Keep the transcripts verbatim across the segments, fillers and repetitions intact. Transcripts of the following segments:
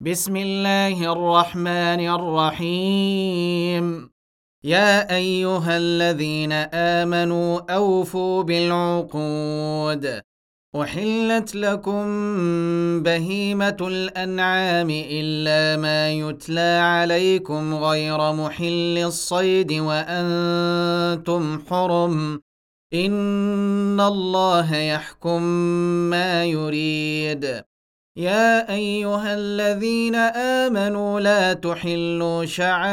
بسم الله الرحمن الرحيم. يا أيها الذين آمنوا أوفوا بالعقود. أحلت لكم بهيمة الأنعام إلا ما يتلى عليكم غير محل الصيد وأنتم حرم. إن الله يحكم ما يريد. يا أيها الذين آمنوا لا تحلوا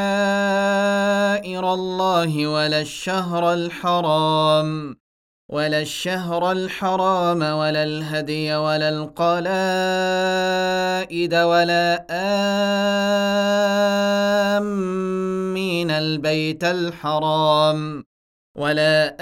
شعائر الله ولا الشهر الحرام ولا الشهر الحرام ولا الهدي ولا القلائد ولا آمين البيت الحرام ولا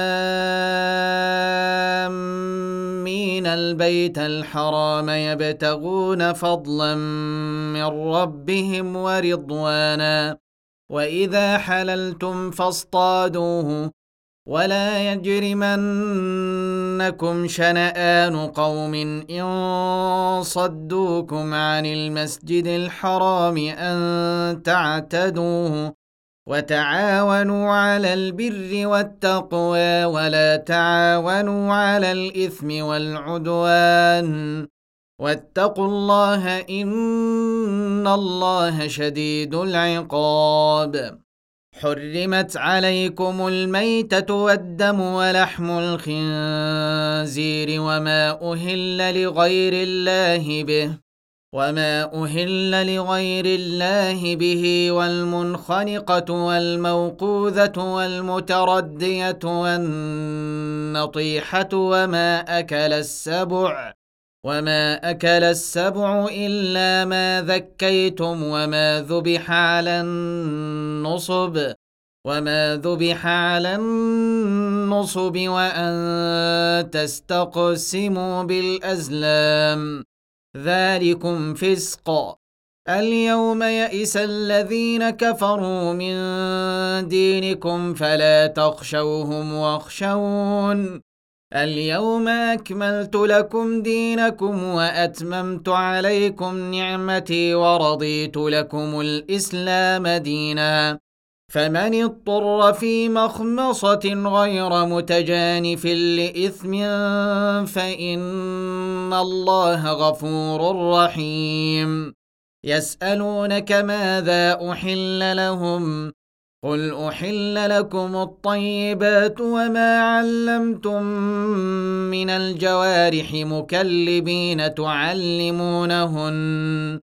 آمين البيت الحرام يبتغون فضلا من ربهم ورضوانا. وإذا حللتم فاصطادوه ولا يجرمنكم شنآن قوم إن صدوكم عن المسجد الحرام أن تعتدوه. وتعاونوا على البر والتقوى ولا تعاونوا على الإثم والعدوان واتقوا الله إن الله شديد العقاب. حرمت عليكم الميتة والدم ولحم الخنزير وما أهل لغير الله به وما أهل لغير الله به والمنخنقة والموقوذة والمتردية والنطيحة وما أكل السبع وما أكل السبع إلا ما ذكيتم وما ذبح على النصب وما ذبح على النصب وأن تستقسموا بالأزلام ذلكم فسق. اليوم يئس الذين كفروا من دينكم فلا تخشوهم واخشون. اليوم أكملت لكم دينكم وأتممت عليكم نعمتي ورضيت لكم الإسلام دينا. فمن اضطر في مخمصة غير متجانف لإثم فإن الله غفور رحيم. يسألونك ماذا أحل لهم قل أحل لكم الطيبات وما علمتم من الجوارح مكلبين تعلمونهن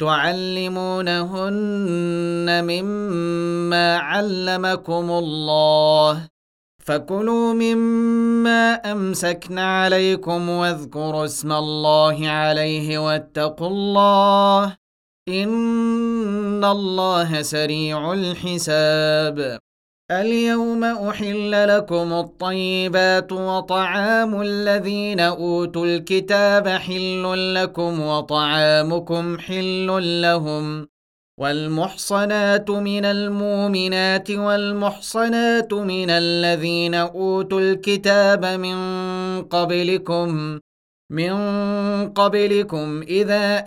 تعلمونهن مما علمكم الله فكلوا مما أمسكن عليكم واذكروا اسم الله عليه واتقوا الله إن الله سريع الحساب. اليوم أحل لكم الطيبات وطعام الذين أوتوا الكتاب حل لكم وطعامكم حل لهم. والمحصنات من المؤمنات والمحصنات من الذين أوتوا الكتاب من قبلكم من قبلكم إذا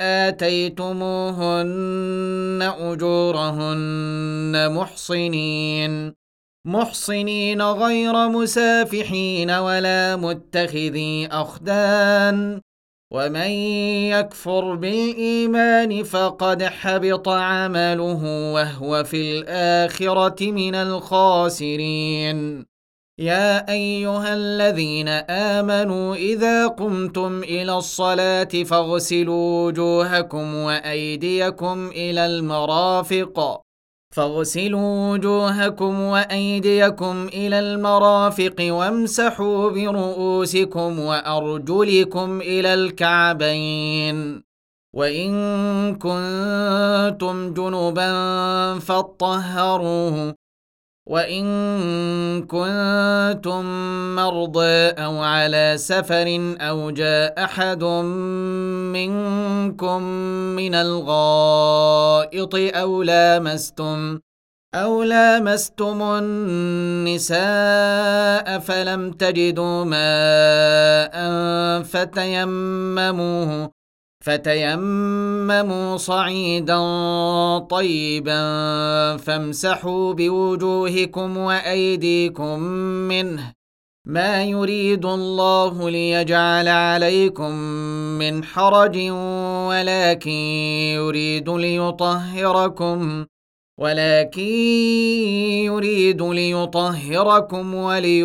آتيتموهن أجورهن محصنين محصنين غير مسافحين ولا متخذي أخدان. ومن يكفر بالإيمان فقد حبط عمله وهو في الآخرة من الخاسرين. يا أيها الذين آمنوا إذا قمتم إلى الصلاة فاغسلوا وجوهكم وأيديكم إلى المرافق فاغسلوا وجوهكم وأيديكم إلى المرافق وامسحوا برؤوسكم وأرجلكم إلى الكعبين. وإن كنتم جنبا فاطهروا وإن كنتم مرضى أو على سفر أو جاء أحد منكم من الغائط أو لامستم أو لامستم النساء فلم تجدوا ماء فتيمموا فتيمموا صعيدا طيبا فامسحوا بوجوهكم وأيديكم منه، ما يريد الله ليجعل عليكم من حرج ولكن يريد ليطهركم ولكن يريد ليطهركم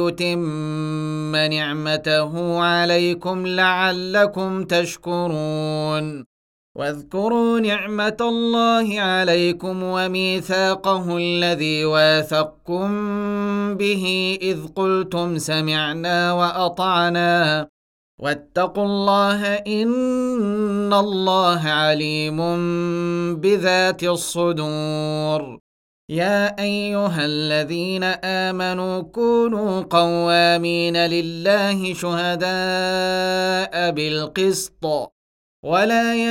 وليتم نعمته عليكم لعلكم تشكرون. واذكروا نعمة الله عليكم وميثاقه الذي واثقكم به إذ قلتم سمعنا وأطعنا واتقوا الله إن الله عليم بذات الصدور. يا أيها الذين آمنوا كونوا قوامين لله شهداء بالقسط ولا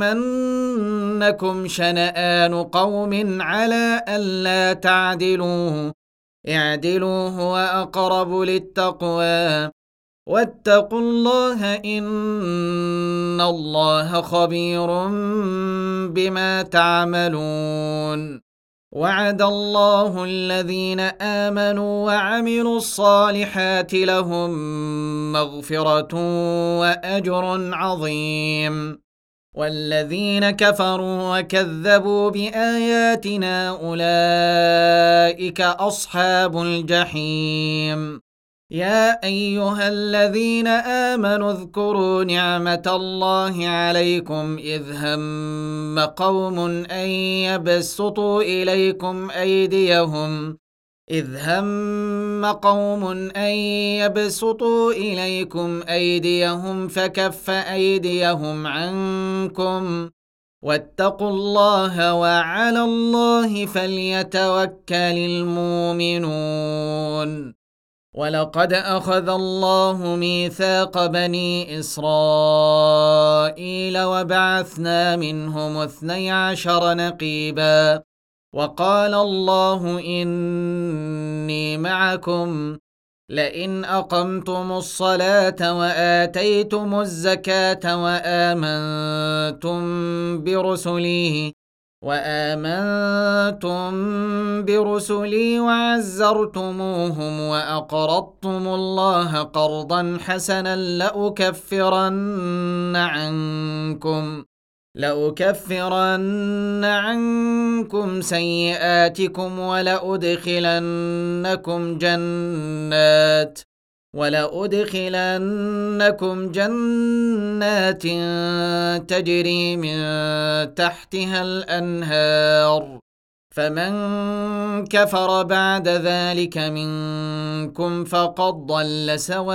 يجرمنكم شنآن قوم على ألا تعدلوا، اعدلوا هو أقرب للتقوى، واتقوا الله إن الله خبير بما تعملون. وعد الله الذين آمنوا وعملوا الصالحات لهم مغفرة وأجر عظيم، والذين كفروا وكذبوا بآياتنا أولئك أصحاب الجحيم. يا أيها الذين آمنوا اذكروا نعمة الله عليكم إذ هم قوم أن يبسطوا إليكم أيديهم إذ هم قوم أن يبسطوا إليكم أيديهم فكف أيديهم عنكم واتقوا الله وعلى الله فليتوكل المؤمنون. ولقد أخذ الله ميثاق بني إسرائيل وبعثنا منهم اثني عشر نقيبا وقال الله إني معكم لئن أقمتم الصلاة وآتيتم الزكاة وآمنتم برسلي وآمنتم برسلي وعزرتموهم وأقرضتم الله قرضا حسنا لأكفرن عنكم لأكفرن عنكم سيئاتكم ولأدخلنكم جنات ولأدخلنكم جنات تجري من تحتها الأنهار، فمن كفر بعد ذلك منكم فقد ضل سواء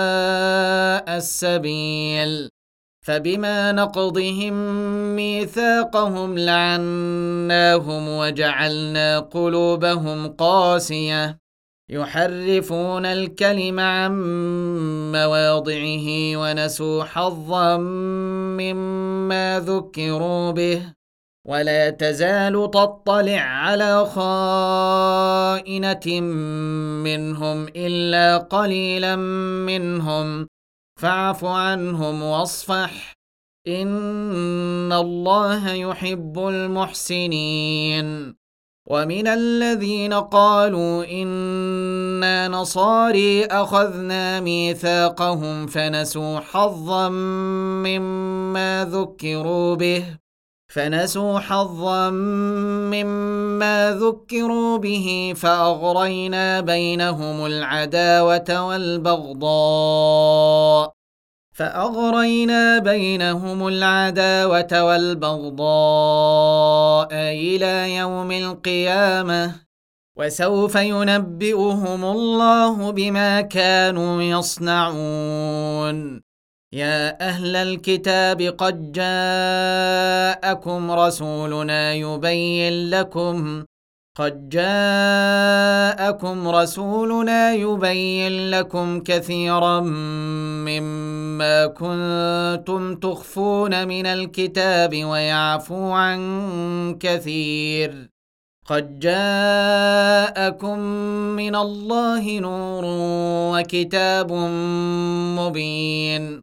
السبيل. فبما نقضهم ميثاقهم لعناهم وجعلنا قلوبهم قاسية يحرفون الكلم عن مواضعه ونسوا حظا مما ذكروا به، ولا تزال تطلع على خائنة منهم إلا قليلا منهم فاعف عنهم واصفح إن الله يحب المحسنين. ومن الذين قالوا إنا نصاري أخذنا ميثاقهم فنسوا حظا مما ذكروا به فنسوا حظا مما ذكروا به فأغرينا بينهم العداوة والبغضاء فأغرينا بينهم العداوة والبغضاء إلى يوم القيامة وسوف ينبئهم الله بما كانوا يصنعون. يا أهل الكتاب قد جاءكم رسولنا يبين لكم قد جاءكم رسولنا يبين لكم كثيرا مما كنتم تخفون من الكتاب ويعفو عن كثير. قد جاءكم من الله نور وكتاب مبين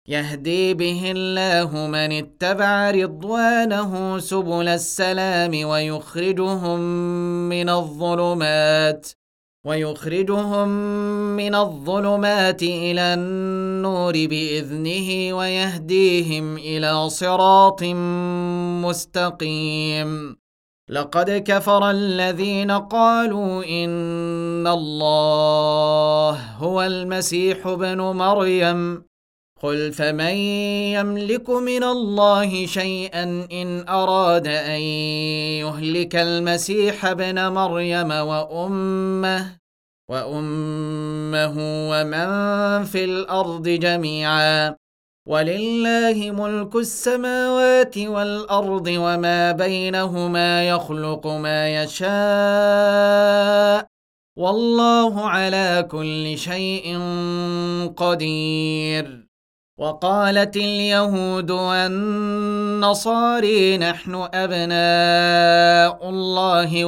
يهدي به الله من اتبع رضوانه سبل السلام ويخرجهم من الظلمات ويخرجهم من الظلمات إلى النور بإذنه ويهديهم إلى صراط مستقيم. لقد كفر الذين قالوا إن الله هو المسيح ابن مريم قل فمن يملك من الله شيئا إن أراد أن يهلك المسيح ابن مريم وأمه وأمه ومن في الأرض جميعا ولله ملك السماوات والأرض وما بينهما يخلق ما يشاء والله على كل شيء قدير. وقالت اليهود والنصارى نحن أبناء الله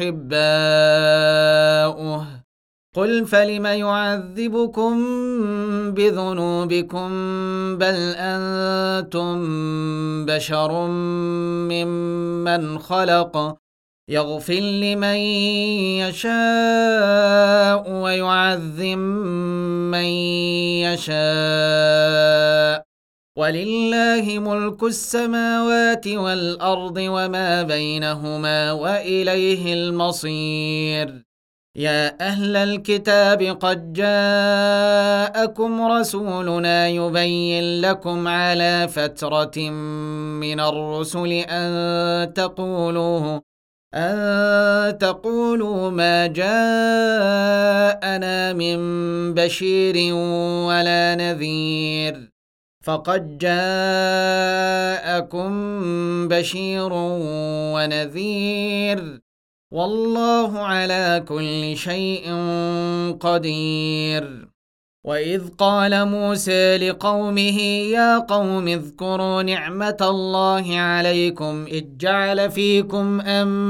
وأحباؤه قل فلم يعذبكم بذنوبكم بل أنتم بشر ممن خلق يغفر لمن يشاء ويعذب من يشاء ولله ملك السماوات والأرض وما بينهما وإليه المصير. يا أهل الكتاب قد جاءكم رسولنا يبين لكم على فترة من الرسل أن تقولوا أن تقولوا ما جاءنا من بشير ولا نذير فقد جاءكم بشير ونذير والله على كل شيء قدير. وإذ قال موسى لقومه يا قوم اذكروا نعمة الله عليكم إذ جعل فيكم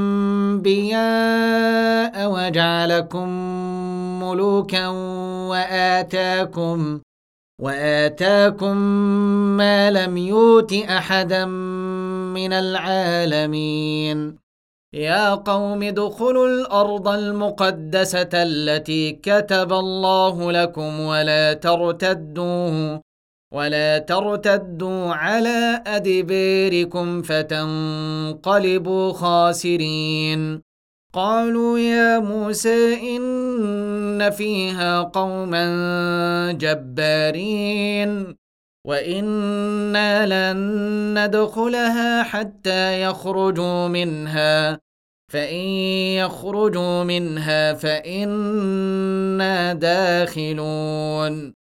أنبياء وجعلكم ملوكا وآتاكم وآتاكم ما لم يؤت أحدا من العالمين. يا قوم ادخلوا الأرض المقدسة التي كتب الله لكم ولا ترتدوا ولا ترتدوا على أدباركم فتنقلبوا خاسرين. قالوا يا موسى إن فيها قوما جبارين وإنا لن ندخلها حتى يخرجوا منها فإن يخرجوا منها فإنا داخلون.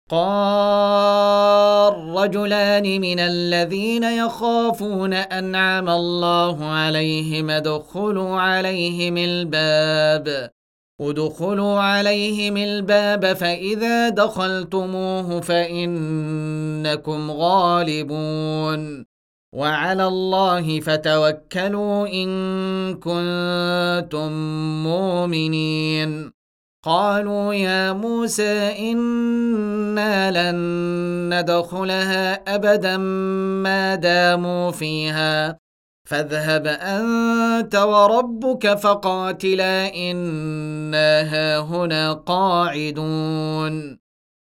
قال رجلان من الذين يخافون أنعم الله عليهم ادخلوا عليهم الباب ادخلوا عليهم الباب فإذا دخلتموه فإنكم غالبون وعلى الله فتوكلوا إن كنتم مؤمنين. قالوا يا موسى إنا لن ندخلها أبدا ما داموا فيها فاذهب أنت وربك فقاتلا إنا هاهنا قاعدون.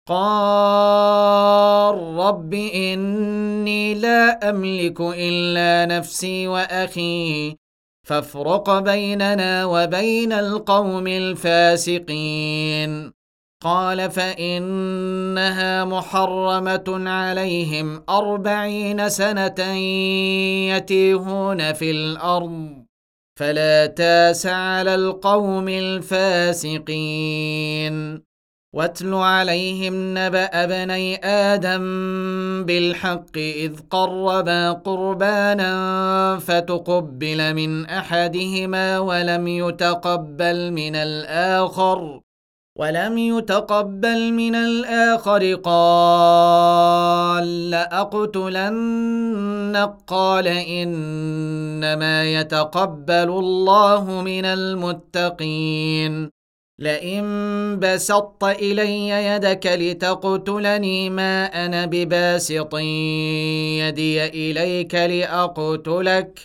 قال رب إني لا أملك إلا نفسي وأخي فافرق بيننا وبين القوم الفاسقين. قال فإنها محرمة عليهم أربعين سنة يتيهون في الأرض فلا تاس على القوم الفاسقين. واتل عليهم نبأ ابني آدم بالحق إذ قربا قربانا فتقبل من أحدهما ولم يتقبل من الآخر ولم يتقبل من الآخر قال لأقتلنك قال إنما يتقبل الله من المتقين. لئن بسطت إلي يدك لتقتلني ما أنا بباسط يدي إليك لأقتلك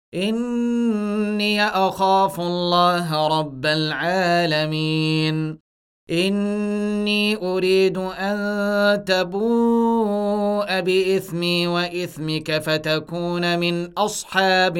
إني أخاف الله رب العالمين إني أريد أن تبوء بإثمي وإثمك فتكون من أصحاب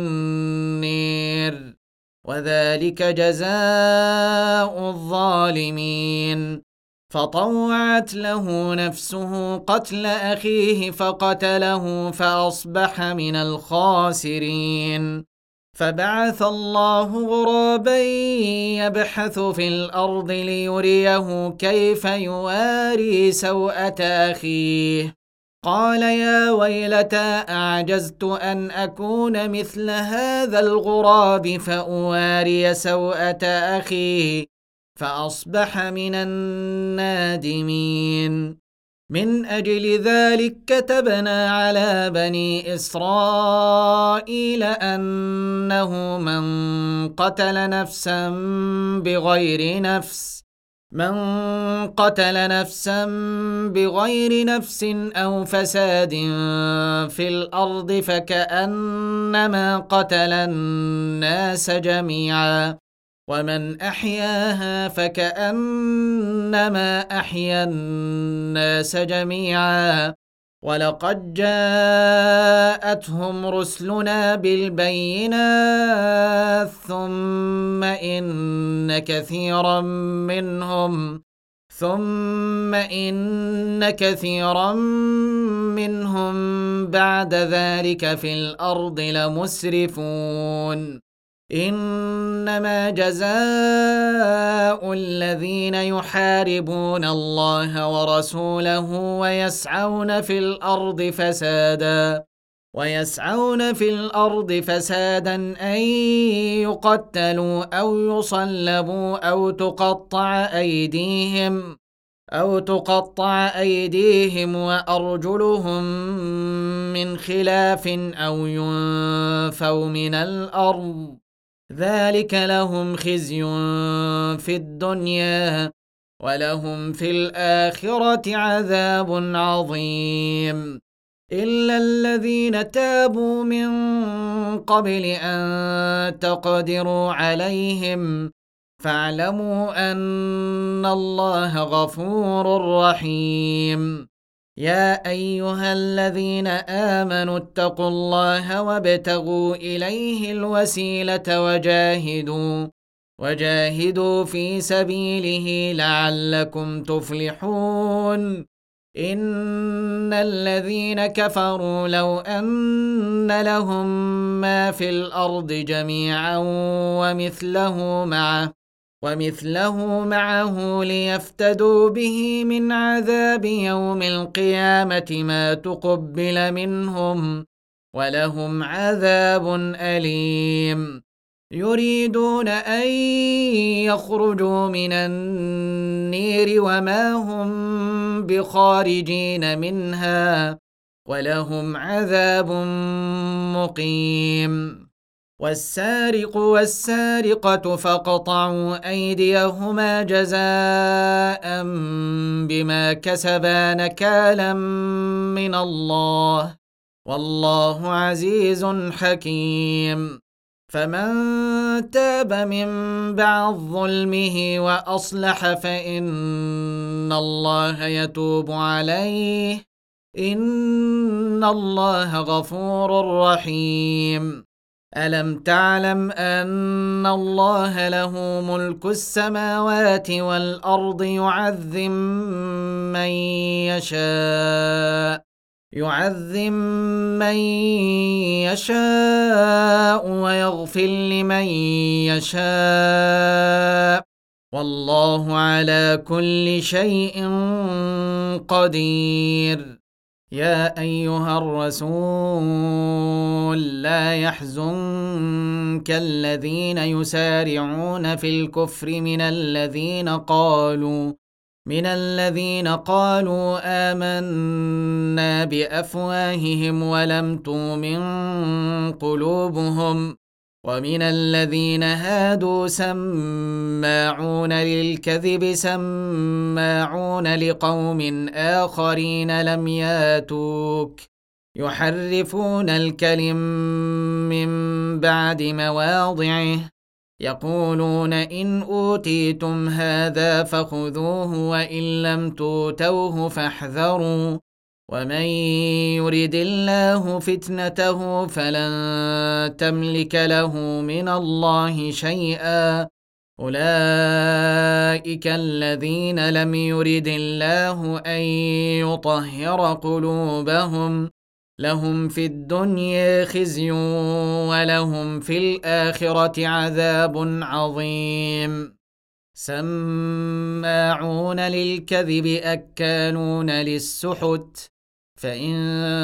النير وذلك جزاء الظالمين فطوعت له نفسه قتل أخيه فقتله فأصبح من الخاسرين فبعث الله غرابا يبحث في الأرض ليريه كيف يواري سوءة أخيه قال يا ويلتى أعجزت أن أكون مثل هذا الغراب فأواري سوءة أخي فأصبح من النادمين من أجل ذلك كتبنا على بني إسرائيل أنه من قتل نفسا بغير نفس من قتل نفسا بغير نفس أو فساد في الأرض فكأنما قتل الناس جميعا ومن أحياها فكأنما أحيا الناس جميعا ولقد جاءتهم رسلنا بالبينات ثم إن كثيرا منهم ثم إن كثيرا منهم بعد ذلك في الأرض لمسرفون إنما جزاء الذين يحاربون الله ورسوله ويسعون في الأرض فسادا ويسعون في الأرض فسادا أن يقتلوا أو يصلبوا أو تقطع أيديهم أو تقطع أيديهم وأرجلهم من خلاف أو ينفوا من الأرض ذلك لهم خزي في الدنيا ولهم في الآخرة عذاب عظيم إلا الذين تابوا من قبل أن تقدروا عليهم فاعلموا أن الله غفور رحيم يا أيها الذين آمنوا اتقوا الله وابتغوا إليه الوسيلة وجاهدوا وجاهدوا في سبيله لعلكم تفلحون إن الذين كفروا لو أن لهم ما في الأرض جميعا ومثله معه ومثله معه ليفتدوا به من عذاب يوم القيامة ما تقبل منهم ولهم عذاب أليم يريدون أن يخرجوا من النير وما هم بخارجين منها ولهم عذاب مقيم والسارق والسارقة فاقطعوا أيديهما جزاء بما كسبا نكالا من الله والله عزيز حكيم فمن تاب من بعد ظلمه وأصلح فإن الله يتوب عليه إن الله غفور رحيم ألم تعلم أن الله له ملك السماوات والأرض يعذب من يشاء يعذب من يشاء ويغفر لمن يشاء والله على كل شيء قدير يا أيها الرسول لا يحزنك الذين يسارعون في الكفر من الذين قالوا من الذين قالوا آمنا بأفواههم ولم تؤمن قلوبهم ومن الذين هادوا سماعون للكذب سماعون لقوم آخرين لم ياتوك يحرفون الكلم من بعد مواضعه يقولون إن أوتيتم هذا فخذوه وإن لم توتوه فاحذروا ومن يرد الله فتنته فلن تملك له من الله شيئا أولئك الذين لم يرد الله أن يطهر قلوبهم لهم في الدنيا خزي ولهم في الآخرة عذاب عظيم سماعون للكذب أكالون للسحت فإن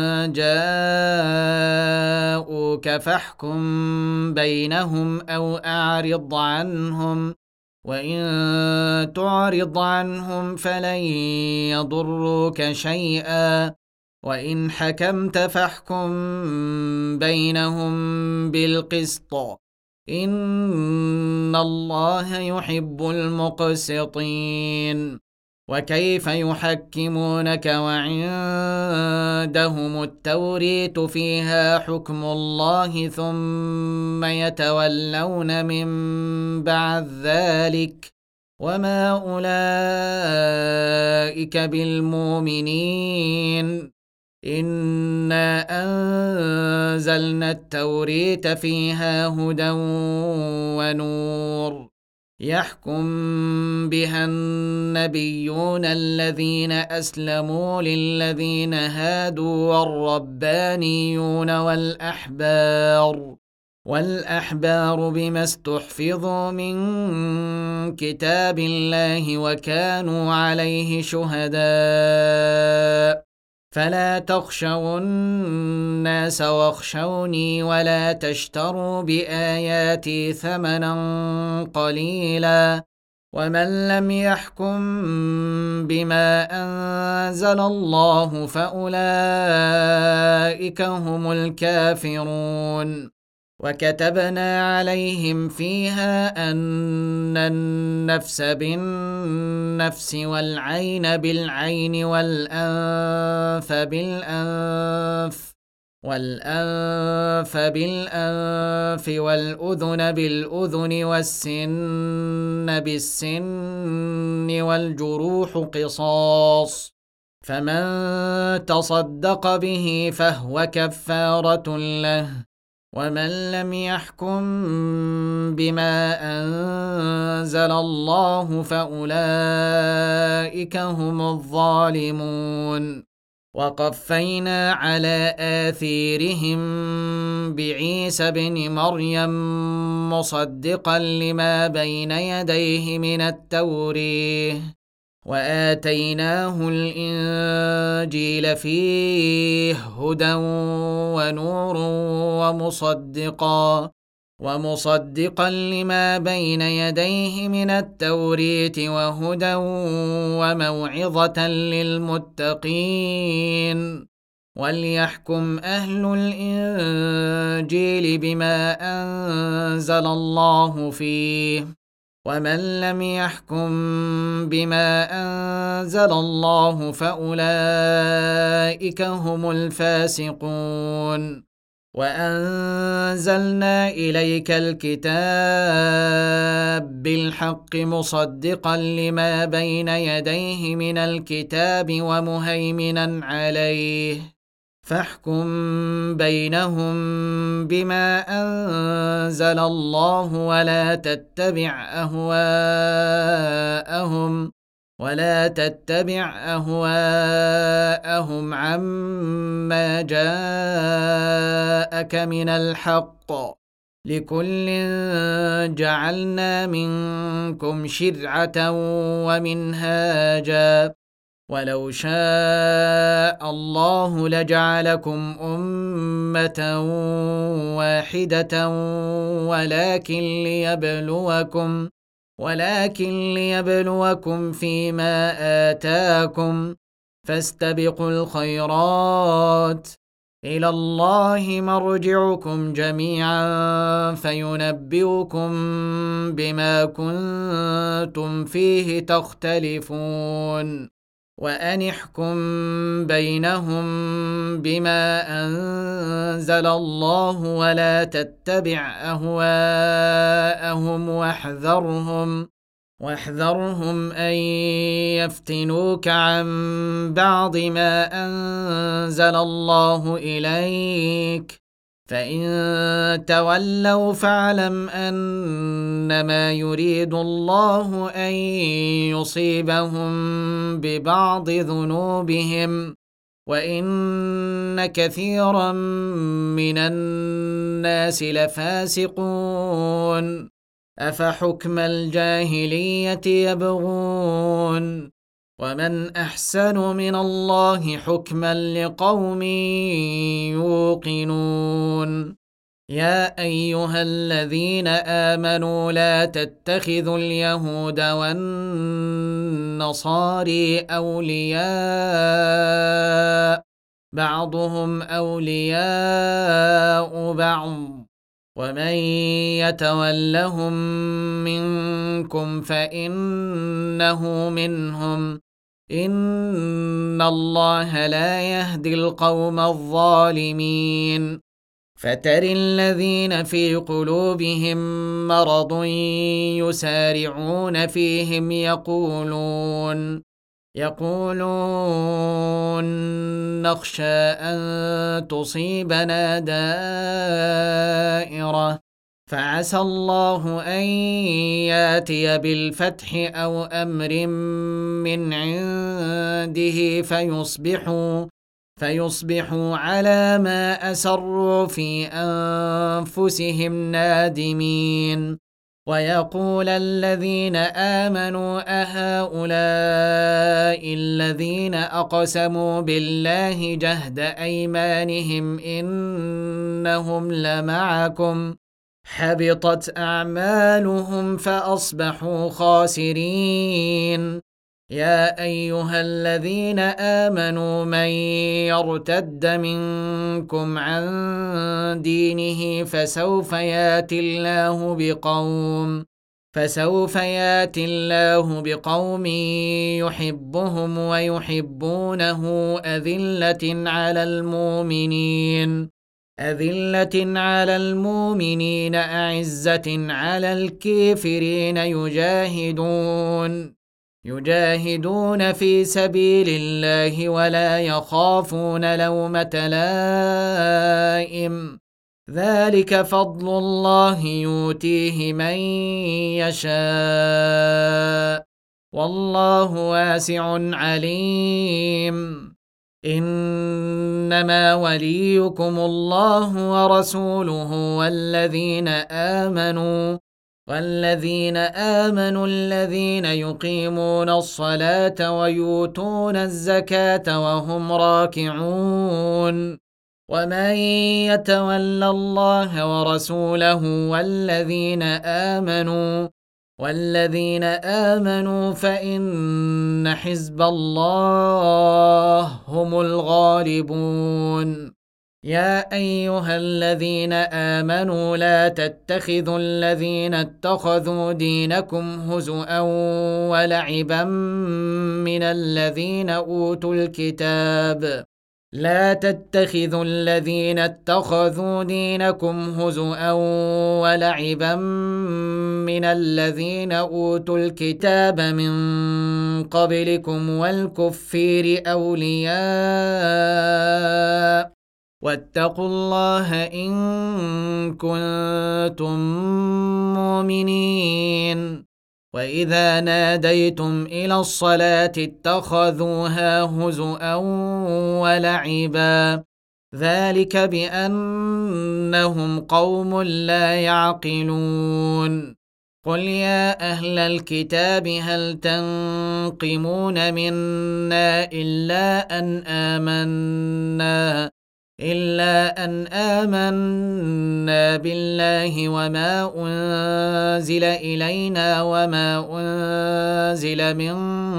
جاءوك فاحكم بينهم أو أعرض عنهم وإن تعرض عنهم فلن يضروك شيئا وإن حكمت فاحكم بينهم بالقسط إن الله يحب المقسطين وكيف يحكمونك وعندهم التوريت فيها حكم الله ثم يتولون من بعد ذلك وما أولئك بالمؤمنين إنا أنزلنا التوريت فيها هدى ونور يحكم بها النبيون الذين أسلموا للذين هادوا والربانيون والأحبار والأحبار بما استحفظوا من كتاب الله وكانوا عليه شهداء فلا تخشوا الناس واخشوني ولا تشتروا بآياتي ثمنا قليلا ومن لم يحكم بما أنزل الله فأولئك هم الكافرون وكتبنا عليهم فيها أن النفس بالنفس والعين بالعين والأنف بالأنف والأنف بالأنف والأذن بالأذن والسن بالسن والجروح قصاص فمن تصدق به فهو كفارة له ومن لم يحكم بما أنزل الله فأولئك هم الظالمون وقفينا على آثيرهم بعيسى بن مريم مصدقا لما بين يديه من التوريه وآتيناه الإنجيل فيه هدى ونور ومصدقا ومصدقا لما بين يديه من التوريت وهدى وموعظة للمتقين وليحكم أهل الإنجيل بما أنزل الله فيه ومن لم يحكم بما أنزل الله فأولئك هم الفاسقون وأنزلنا إليك الكتاب بالحق مصدقا لما بين يديه من الكتاب ومهيمنا عليه فاحكم بينهم بما أنزل الله ولا تتبع أهواءهم ولا تتبع أهواءهم عما جاءك من الحق لكل جعلنا منكم شرعة ومنهاجا ولو شاء الله لجعلكم أمة واحدة ولكن ليبلوكم ولكن ليبلوكم فيما آتاكم فاستبقوا الخيرات إلى الله مرجعكم جميعا فينبئكم بما كنتم فيه تختلفون وأن احكم بينهم بما أنزل الله ولا تتبع أهواءهم واحذرهم واحذرهم أن يفتنوك عن بعض ما أنزل الله إليك فإن تولوا فاعلم أنما يريد الله أن يصيبهم ببعض ذنوبهم وإن كثيرا من الناس لفاسقون أفحكم الجاهلية يبغون ومن أحسن من الله حكما لقوم يوقنون يا أيها الذين آمنوا لا تتخذوا اليهود والنصارى أولياء بعضهم أولياء بعض ومن يتولهم منكم فإنه منهم إن الله لا يهدي القوم الظالمين فتر الذين في قلوبهم مرض يسارعون فيهم يقولون يقولون نخشى أن تصيبنا دائرة فعسى الله أن ياتي بالفتح أو أمر من عنده فيصبحوا فيصبحوا على ما أسروا في أنفسهم نادمين ويقول الذين آمنوا أهؤلاء الذين أقسموا بالله جهد أيمانهم إنهم لمعكم حبطت أعمالهم فأصبحوا خاسرين يا أيها الذين آمنوا من يرتد منكم عن دينه فسوف ياتي الله بقوم فسوف ياتي الله بقوم يحبهم ويحبونه أذلة على المؤمنين أذلة على المؤمنين أعزة على الكافرين يجاهدون يجاهدون في سبيل الله ولا يخافون لومة لائم ذلك فضل الله يؤتيه من يشاء والله واسع عليم إنما وليكم الله ورسوله والذين آمنوا والذين آمنوا الذين يقيمون الصلاة ويؤتون الزكاة وهم راكعون ومن يتول الله ورسوله والذين آمنوا والذين آمنوا فإن حزب الله هم الغالبون يا أيها الذين آمنوا لا تتخذوا الذين اتخذوا دينكم هزؤا ولعبا من الذين أوتوا الكتاب لا تتخذوا الذين اتخذوا دينكم هزؤا ولعبا من الذين أوتوا الكتاب من قبلكم والكفير أولياء واتقوا الله إن كنتم مؤمنين وإذا ناديتم إلى الصلاة اتخذوها هزؤا ولعبا ذلك بأنهم قوم لا يعقلون قل يا أهل الكتاب هل تنقمون منا إلا أن آمنا إلا أن آمنا بالله وما أنزل إلينا وما أنزل من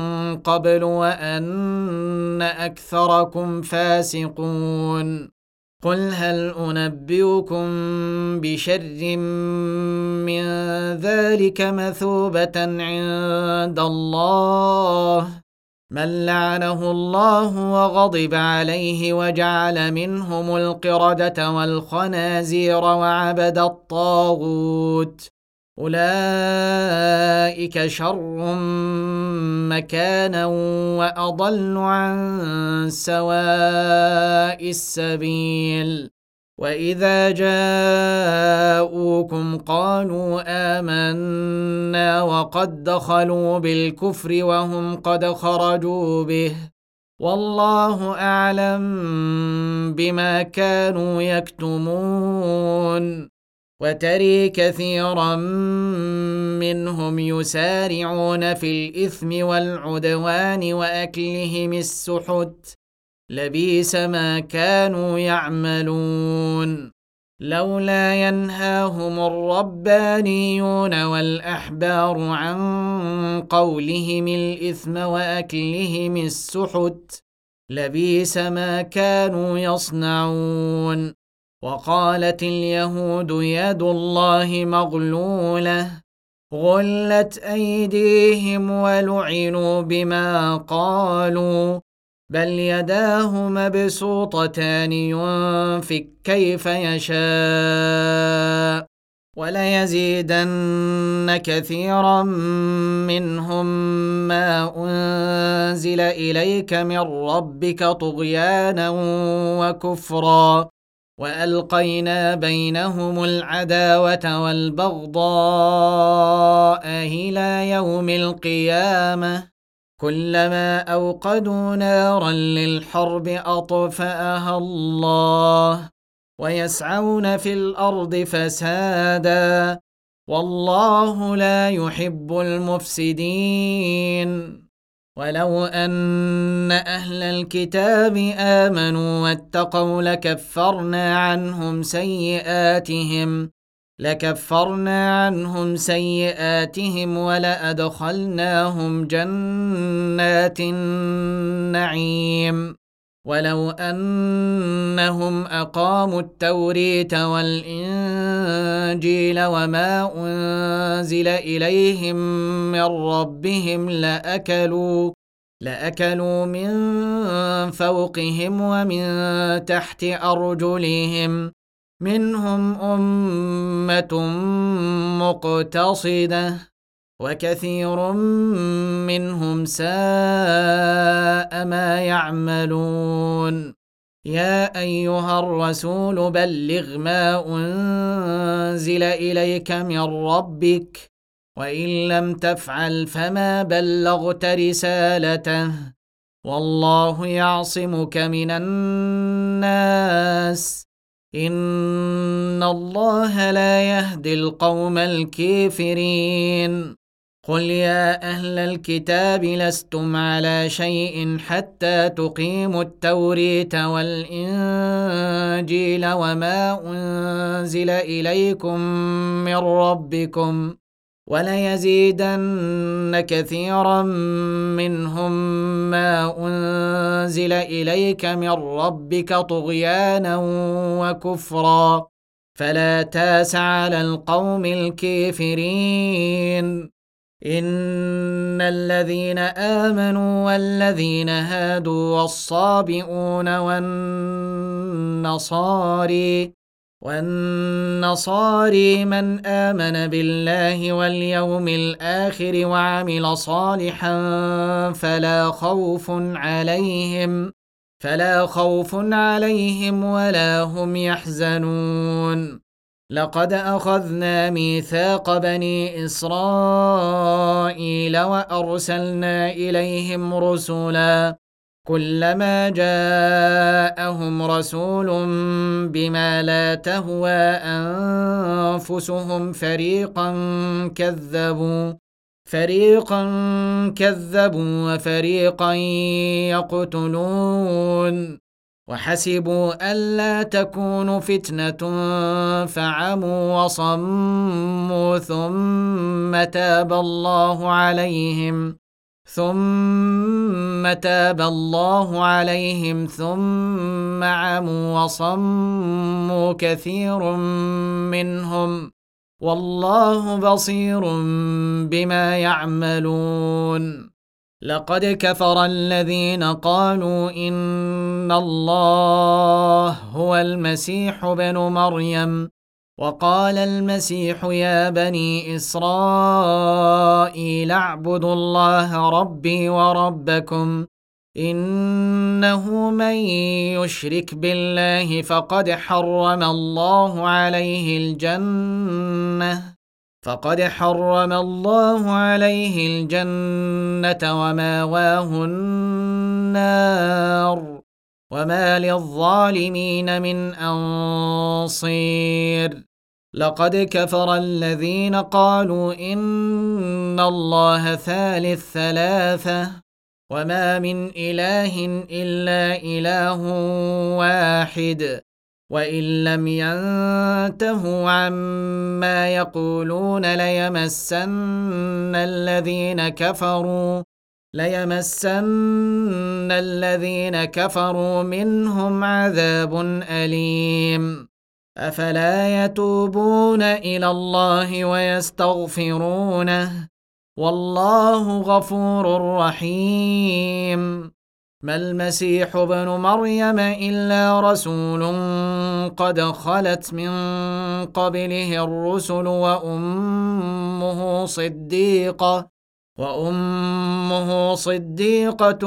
قبل وأن أكثركم فاسقون قل هل أنبئكم بشر من ذلك مثوبة عند الله من لعنه الله وغضب عليه وجعل منهم القردة والخنازير وعبد الطاغوت أولئك شر مكانا وأضل عن سواء السبيل وإذا جاءوكم قالوا آمنا وقد دخلوا بالكفر وهم قد خرجوا به والله أعلم بما كانوا يكتمون وتري كثيرا منهم يسارعون في الإثم والعدوان وأكلهم السحت لبئس ما كانوا يعملون لولا ينهاهم الربانيون والأحبار عن قولهم الإثم وأكلهم السحت لبئس ما كانوا يصنعون وقالت اليهود يد الله مغلولة غلت أيديهم ولعنوا بما قالوا بل يداه مبسوطتان ينفق كيف يشاء وليزيدن كثيرا منهم ما أنزل إليك من ربك طغيانا وكفرا وألقينا بينهم العداوة والبغضاء إلى يوم القيامة كلما أوقدوا نارا للحرب أطفأها الله ويسعون في الأرض فسادا والله لا يحب المفسدين ولو أن أهل الكتاب آمنوا واتقوا لكفرنا عنهم سيئاتهم لكفرنا عنهم سيئاتهم ولأدخلناهم جنات النعيم ولو أنهم أقاموا التوريت والإنجيل وما أنزل إليهم من ربهم لأكلوا لأكلوا من فوقهم ومن تحت أرجلهم منهم أمة مقتصدة وكثير منهم ساء ما يعملون يا أيها الرسول بلغ ما أنزل إليك من ربك وإن لم تفعل فما بلغت رسالته والله يعصمك من الناس إن الله لا يهدي القوم الكافرين قل يا أهل الكتاب لستم على شيء حتى تقيموا التوريت والإنجيل وما أنزل إليكم من ربكم وليزيدن كثيرا منهم ما أنزل إليك من ربك طغيانا وكفرا فلا تاس على القوم الكافرين إن الذين آمنوا والذين هادوا والصابئون والنصاري والنصاري من آمن بالله واليوم الآخر وعمل صالحا فلا خوف عليهم فلا خوف عليهم ولا هم يحزنون لقد أخذنا ميثاق بني إسرائيل وأرسلنا إليهم رسلا كلما جاءهم رسول بما لا تهوى أنفسهم فريقا كذبوا فريقا كذبوا وفريقا يقتلون وحسبوا ألا تكون فتنة فعموا وصموا ثم تاب الله عليهم ثم تاب الله عليهم ثم عموا وصموا كثير منهم والله بصير بما يعملون. لقد كفر الذين قالوا إن الله هو المسيح ابن مريم وقال المسيح يا بني إسرائيل اعبدوا الله ربي وربكم إنه من يشرك بالله فقد حرم الله عليه الجنة فقد حرم الله عليه الجنة وماواه النار وما للظالمين من أنصير. لقد كفر الذين قالوا إن الله ثالث ثلاثة وما من إله إلا إله واحد وإن لم ينتهوا عما يقولون ليمسن الذين كفروا ليمسن الذين كفروا منهم عذاب أليم. أفلا يتوبون إلى الله ويستغفرونه والله غفور رحيم. ما المسيح ابن مريم إلا رسول قد خلت من قبله الرسل وأمه صديقة وأمه صديقة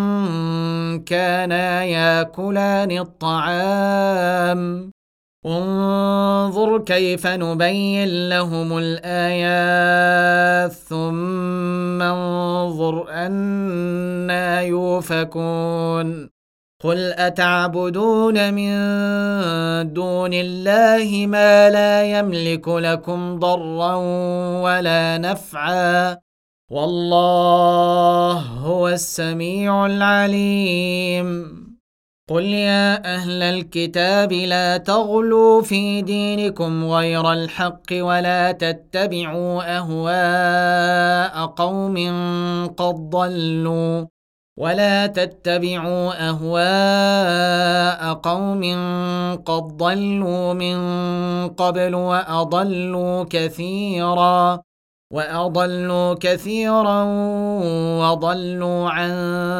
كانا يأكلان الطعام انظر كيف نبين لهم الآيات ثم انظر أنى يؤفكون. قل أتعبدون من دون الله ما لا يملك لكم ضرا ولا نفعا والله هو السميع العليم. قل يا أهل الكتاب لا تغلوا في دينكم غير الحق ولا تتبعوا أهواء قوم قد ضلوا ولا تتبعوا أهواء قوم قد ضلوا من قبل وأضلوا كثيرا وأضلوا كثيرا وضلوا عن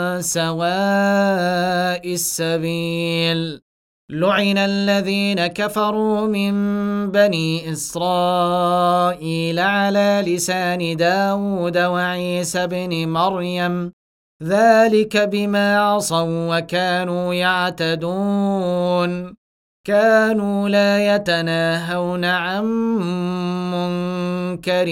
سواء السبيل. لعن الذين كفروا من بني إسرائيل على لسان داود وعيسى بن مريم ذلك بما عصوا وكانوا يعتدون. كانوا لا يتناهون عن منكر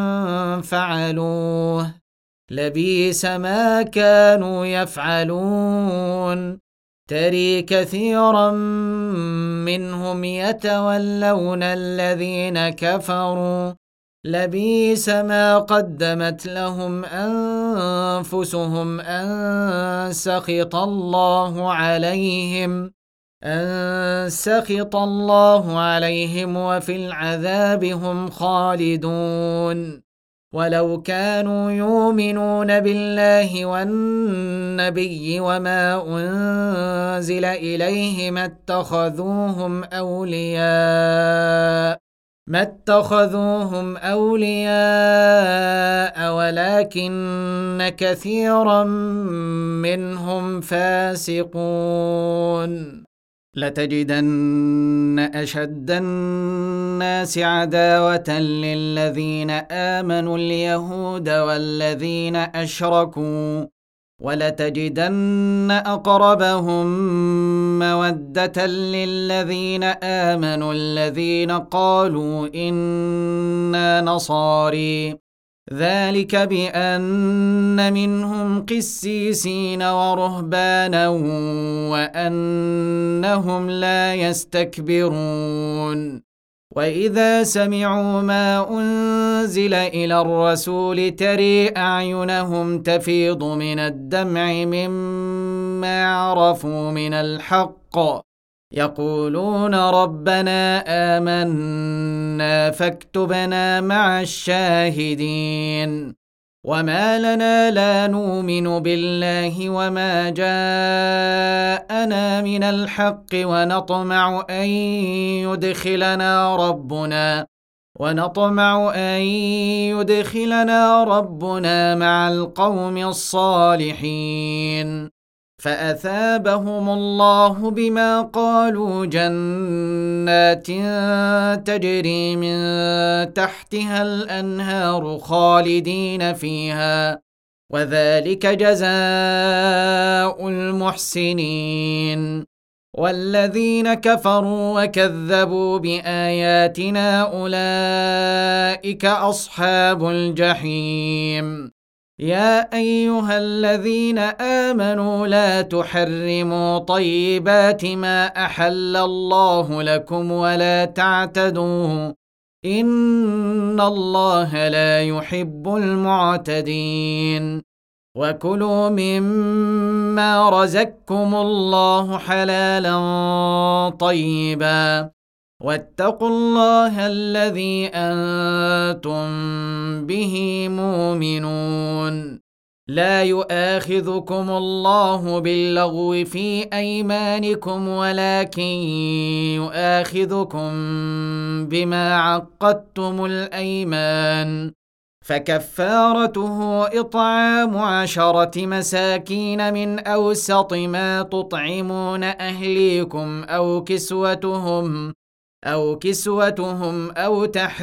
فعلوه لبئس ما كانوا يفعلون. ترى كثيرا منهم يتولون الذين كفروا لبئس ما قدمت لهم أنفسهم أن سخط الله عليهم أن سخط الله عليهم وفي العذاب هم خالدون. ولو كانوا يؤمنون بالله والنبي وما أنزل إليه ما اتخذوهم أولياء ما اتخذوهم أولياء ولكن كثيرا منهم فاسقون. لتجدن أشد الناس عداوة للذين آمنوا اليهود والذين أشركوا ولتجدن أقربهم مودة للذين آمنوا الذين قالوا إنا نصاري ذلك بأن منهم قسيسين ورهبانا وأنهم لا يستكبرون. وإذا سمعوا ما أنزل إلى الرسول ترى أعينهم تفيض من الدمع مما عرفوا من الحق يقولون ربنا آمنا فاكتبنا مع الشاهدين. وما لنا لا نؤمن بالله وما جاءنا من الحق ونطمع أن يدخلنا ربنا ونطمع أن يدخلنا ربنا مع القوم الصالحين فأثابهم الله بما قالوا جنات تجري من تحتها الأنهار خالدين فيها وذلك جزاء المحسنين والذين كفروا وكذبوا بآياتنا أولئك أصحاب الجحيم يا أيها الذين آمنوا لا تحرموا طيبات ما أحل الله لكم ولا تعتدوا إن الله لا يحب المعتدين وكلوا مما رزقكم الله حلالا طيبا واتقوا الله الذي أنتم به مؤمنون لا يؤاخذكم الله باللغو في أيمانكم ولكن يؤاخذكم بما عقدتم الأيمان فكفارته إطعام عشرة مساكين من أوسط ما تطعمون أهليكم أو كسوتهم أو كسوتهم أو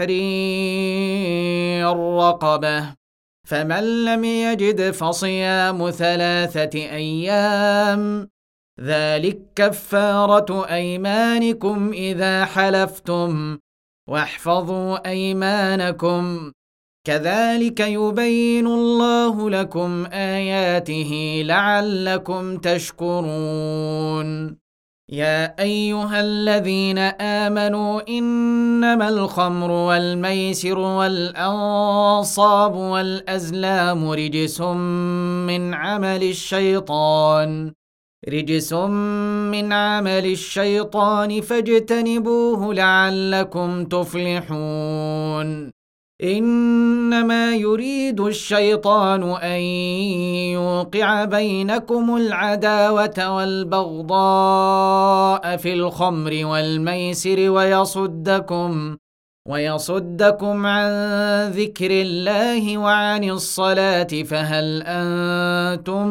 تحرير رقبة فمن لم يجد فصيام ثلاثة أيام ذلك كفارة أيمانكم إذا حلفتم واحفظوا أيمانكم كذلك يبين الله لكم آياته لعلكم تشكرون يا أيها الذين آمنوا إنما الخمر والميسر والأنصاب والأزلام رجس من عمل الشيطان رجس من عمل الشيطان فاجتنبوه لعلكم تفلحون إنما يريد الشيطان أن يوقع بينكم العداوة والبغضاء في الخمر والميسر ويصدكم ويصدكم عن ذكر الله وعن الصلاة فهل أنتم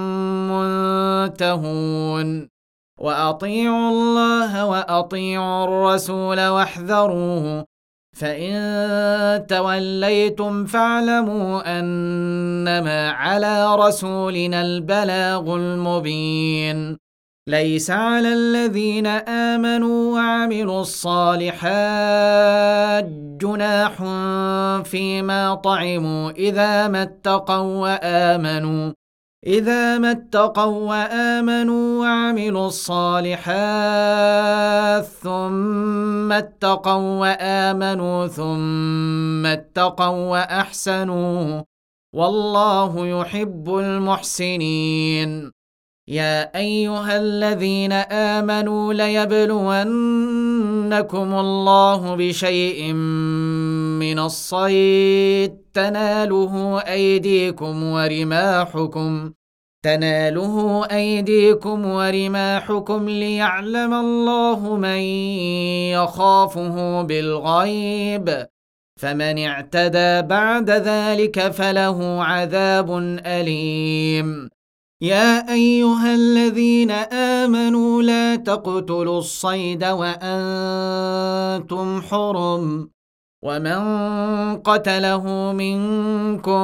منتهون وأطيعوا الله وأطيعوا الرسول واحذروه فإن توليتم فاعلموا أنما على رسولنا البلاغ المبين ليس على الذين آمنوا وعملوا الصالحات جناح فيما طعموا إذا ما اتقوا وآمنوا إذا ما اتقوا وآمنوا وعملوا الصالحات ثم اتقوا وآمنوا ثم اتقوا وأحسنوا والله يحب المحسنين يا أيها الذين آمنوا ليبلونكم الله بشيء من الصيد تناله أيديكم ورماحكم تناله أيديكم ورماحكم ليعلم الله من يخافه بالغيب فمن اعتدى بعد ذلك فله عذاب أليم يا أيها الذين آمنوا لا تقتلوا الصيد وأنتم حرم ومن قتله منكم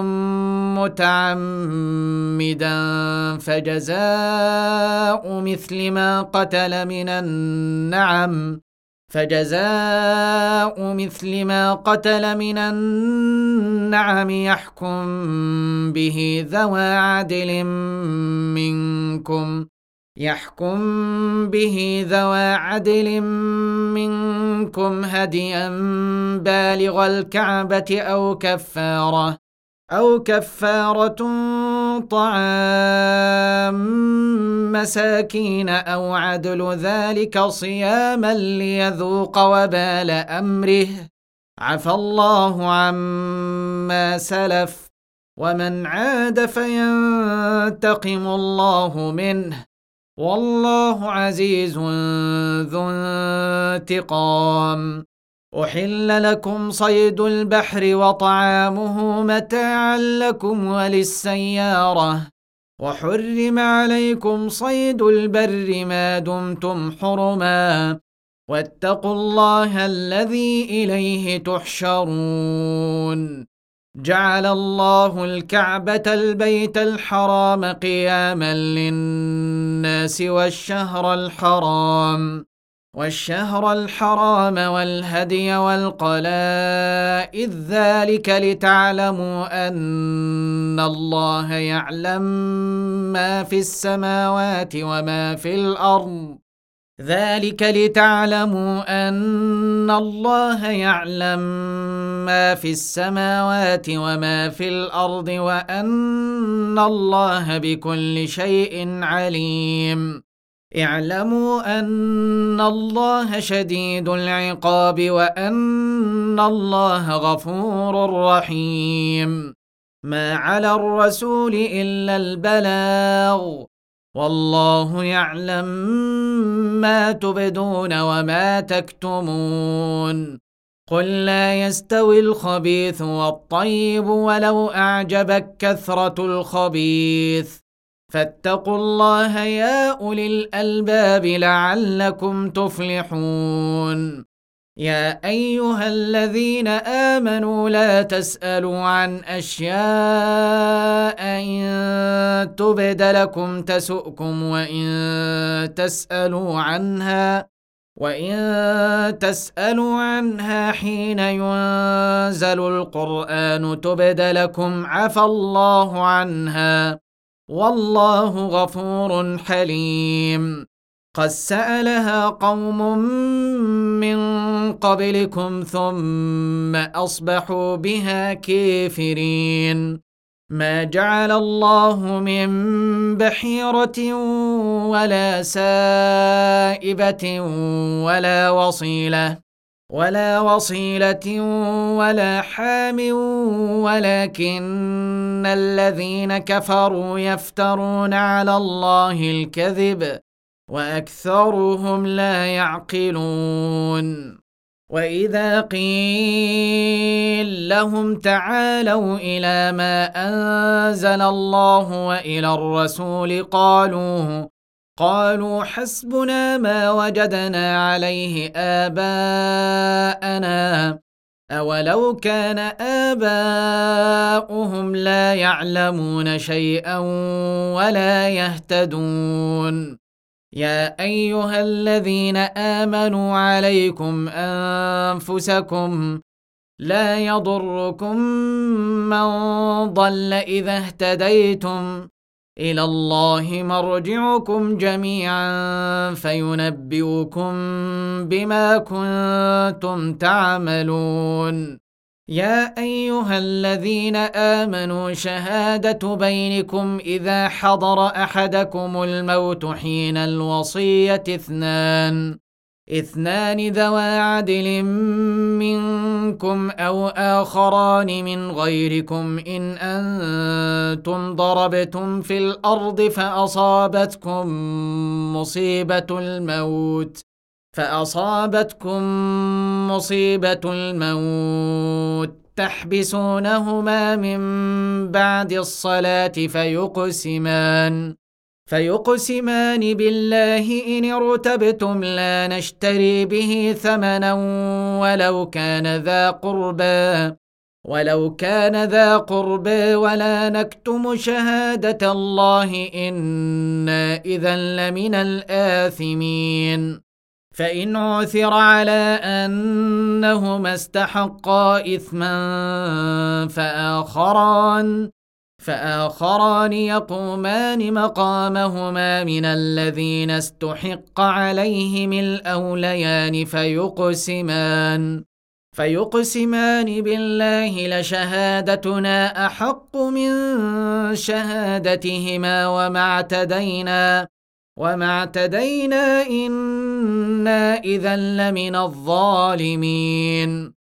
متعمدا فجزاء مثل ما قتل من النعم فجزاء مثل ما قتل من النعم يحكم به ذوى عدل منكم يحكم به ذوى عدل منكم هديا بالغ الكعبة أو كفارة أو كفارة طعام مساكين أو عدل ذلك صياما ليذوق وبال أمره عفى الله عما سلف ومن عاد فينتقم الله منه والله عزيز ذو انتقام. أحل لكم صيد البحر وطعامه متاعا لكم وللسيارة وحرم عليكم صيد البر ما دمتم حرما واتقوا الله الذي إليه تحشرون. جعل الله الكعبة البيت الحرام قياما للناس والشهر الحرام والشهر الحرام والهدي والقلائد ذلك لتعلموا أن الله يعلم ما في السماوات وما في الأرض ذلك لتعلموا أن الله يعلم ما في السماوات وما في الأرض وأن الله بكل شيء عليم. اعلموا أن الله شديد العقاب وأن الله غفور رحيم. ما على الرسول إلا البلاغ والله يعلم ما تبدون وما تكتمون. قل لا يستوي الخبيث والطيب ولو أعجبك كثرة الخبيث فاتقوا الله يا أولي الألباب لعلكم تفلحون. يا أيها الذين آمنوا لا تسألوا عن أشياء إن تبد لكم تسؤكم وإن تسألوا عنها وإن تسألوا عنها حين ينزل القرآن تبد لكم عفى الله عنها والله غفور حليم. قد سألها قوم من قبلكم ثم أصبحوا بها كافرين. ما جعل الله من بحيرة ولا سائبة ولا وصيلة ولا وصيلة ولا حام ولكن الذين كفروا يفترون على الله الكذب وأكثرهم لا يعقلون. وإذا قيل لهم تعالوا إلى ما أنزل الله وإلى الرسول قالوا قالوا حسبنا ما وجدنا عليه آباءنا أولو كان آباؤهم لا يعلمون شيئا ولا يهتدون. يا أيها الذين آمنوا عليكم أنفسكم لا يضركم من ضل إذا اهتديتم إلى الله مرجعكم جميعا فينبئكم بما كنتم تعملون. يا أيها الذين آمنوا شهادة بينكم إذا حضر أحدكم الموت حين الوصية اثنان اثنان ذوى عدل منكم أو آخران من غيركم إن أنتم ضربتم في الأرض فأصابتكم مصيبة الموت فأصابتكم مصيبة الموت تحبسونهما من بعد الصلاة فيقسمان فيقسمان بالله إن ارتبتم لا نشتري به ثمنا ولو كان ذا قربى ولو كان ذا قربى ولا نكتم شهادة الله إنا إذا لمن الآثمين. فإن عثر على أنهما استحقا إثما فآخران فآخران يقومان مقامهما من الذين استحق عليهم الأوليان فيقسمان فيقسمان بالله لشهادتنا أحق من شهادتهما وما اعتدينا وما اعتدينا إنا إذا لمن الظالمين.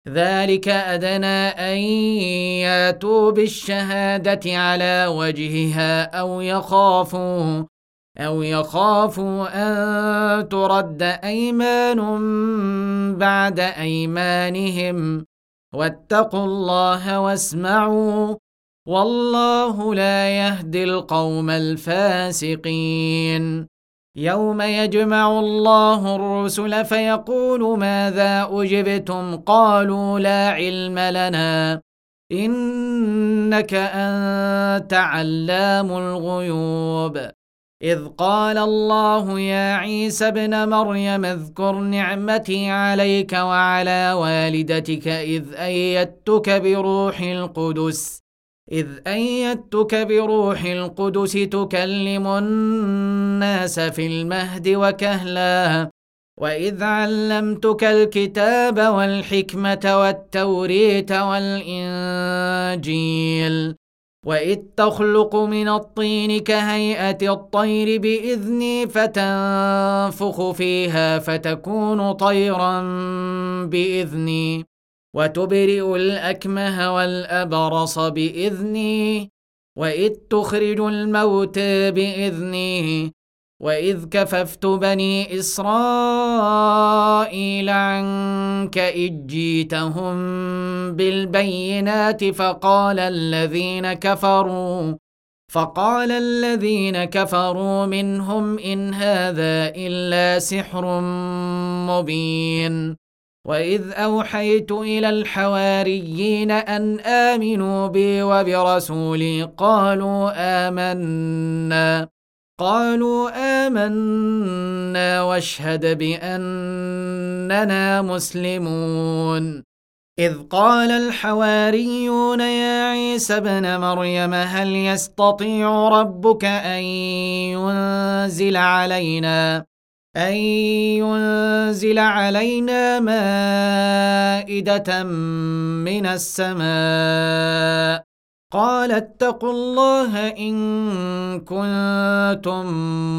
ذلك أدنى أن ياتوا بالشهادة على وجهها أو يخافوا أو يخافوا أن ترد أيمان بعد أيمانهم واتقوا الله واسمعوا والله لا يهدي القوم الفاسقين يوم يجمع الله الرسل فيقول ماذا أجبتم قالوا لا علم لنا إنك أنت علام الغيوب إذ قال الله يا عيسى ابن مريم اذكر نعمتي عليك وعلى والدتك إذ أيدتك بروح القدس إذ أيدتك بروح القدس تكلم الناس في المهد وكهلا وإذ علمتك الكتاب والحكمة والتوريت والإنجيل وإذ تخلق من الطين كهيئة الطير بإذني فتنفخ فيها فتكون طيرا بإذني وتبرئ الأكمه والأبرص بإذني وإذ تخرج الموتى بإذني وإذ كففت بني إسرائيل عنك إذ جيتهم بالبينات فقال الذين كفروا فقال الذين كفروا منهم إن هذا إلا سحر مبين وإذ أوحيت إلى الحواريين أن آمنوا بي وبرسولي قالوا آمنا قالوا آمنا واشهد بأننا مسلمون إذ قال الحواريون يا عيسى ابن مريم هل يستطيع ربك أن ينزل علينا أن ينزل علينا مائدة من السماء قال اتقوا الله إن كنتم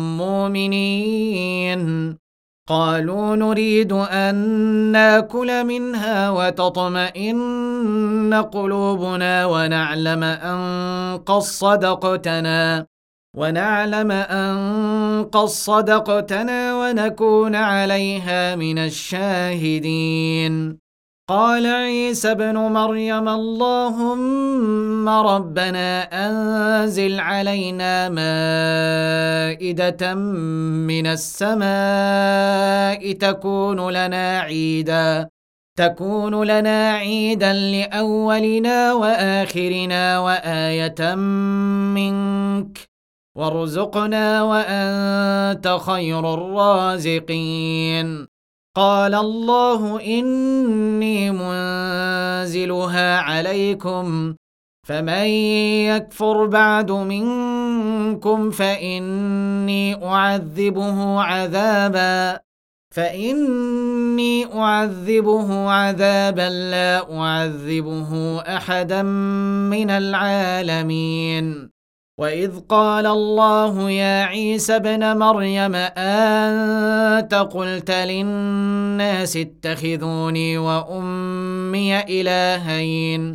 مؤمنين قالوا نريد أن ناكل منها وتطمئن قلوبنا ونعلم أن قد صدقتنا ونعلم أن قد صدقتنا ونكون عليها من الشاهدين قال عيسى ابن مريم اللهم ربنا أنزل علينا مائدة من السماء تكون لنا عيدا تكون لنا عيدا لأولنا وآخرنا وآية منك وارزقنا وأنت خير الرازقين قال الله إني منزلها عليكم فمن يكفر بعد منكم فإني أعذبه عذابا فإني أعذبه عذابا لا أعذبه أحدا من العالمين وإذ قال الله يا عيسى ابن مريم أنت قلت للناس اتخذوني وأمي إلهين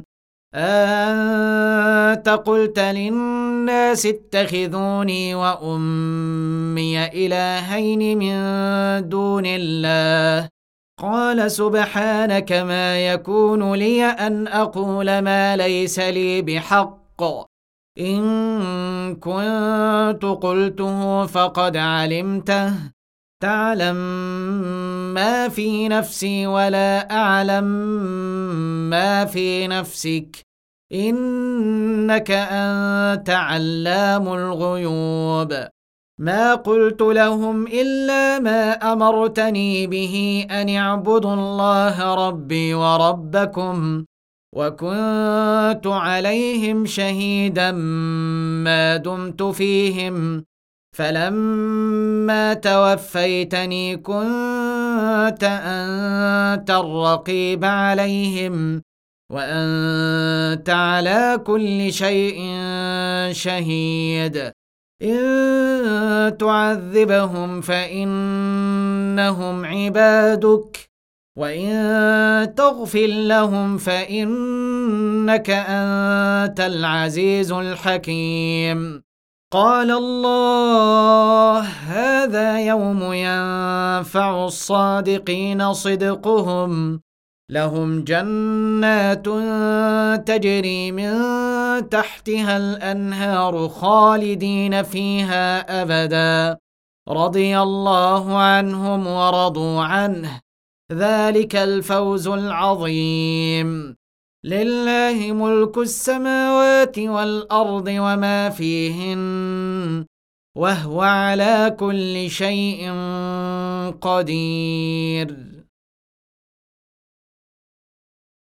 أنت قلت للناس اتخذوني وأمي إلهين من دون الله قال سبحانك ما يكون لي أن أقول ما ليس لي بحق إن كنت قلته فقد علمته تعلم ما في نفسي ولا أعلم ما في نفسك إنك أنت علام الغيوب ما قلت لهم إلا ما أمرتني به أن اعبدوا الله ربي وربكم وكنت عليهم شهيدا ما دمت فيهم فلما توفيتني كنت أنت الرقيب عليهم وأنت على كل شيء شهيد إن تعذبهم فإنهم عبادك وإن تغفر لهم فإنك أنت العزيز الحكيم. قال الله: هذا يوم ينفع الصادقين صدقهم، لهم جنات تجري من تحتها الأنهار خالدين فيها أبدا، رضي الله عنهم ورضوا عنه، ذلك الفوز العظيم. لله ملك السماوات والأرض وما فيهن، وهو على كل شيء قدير.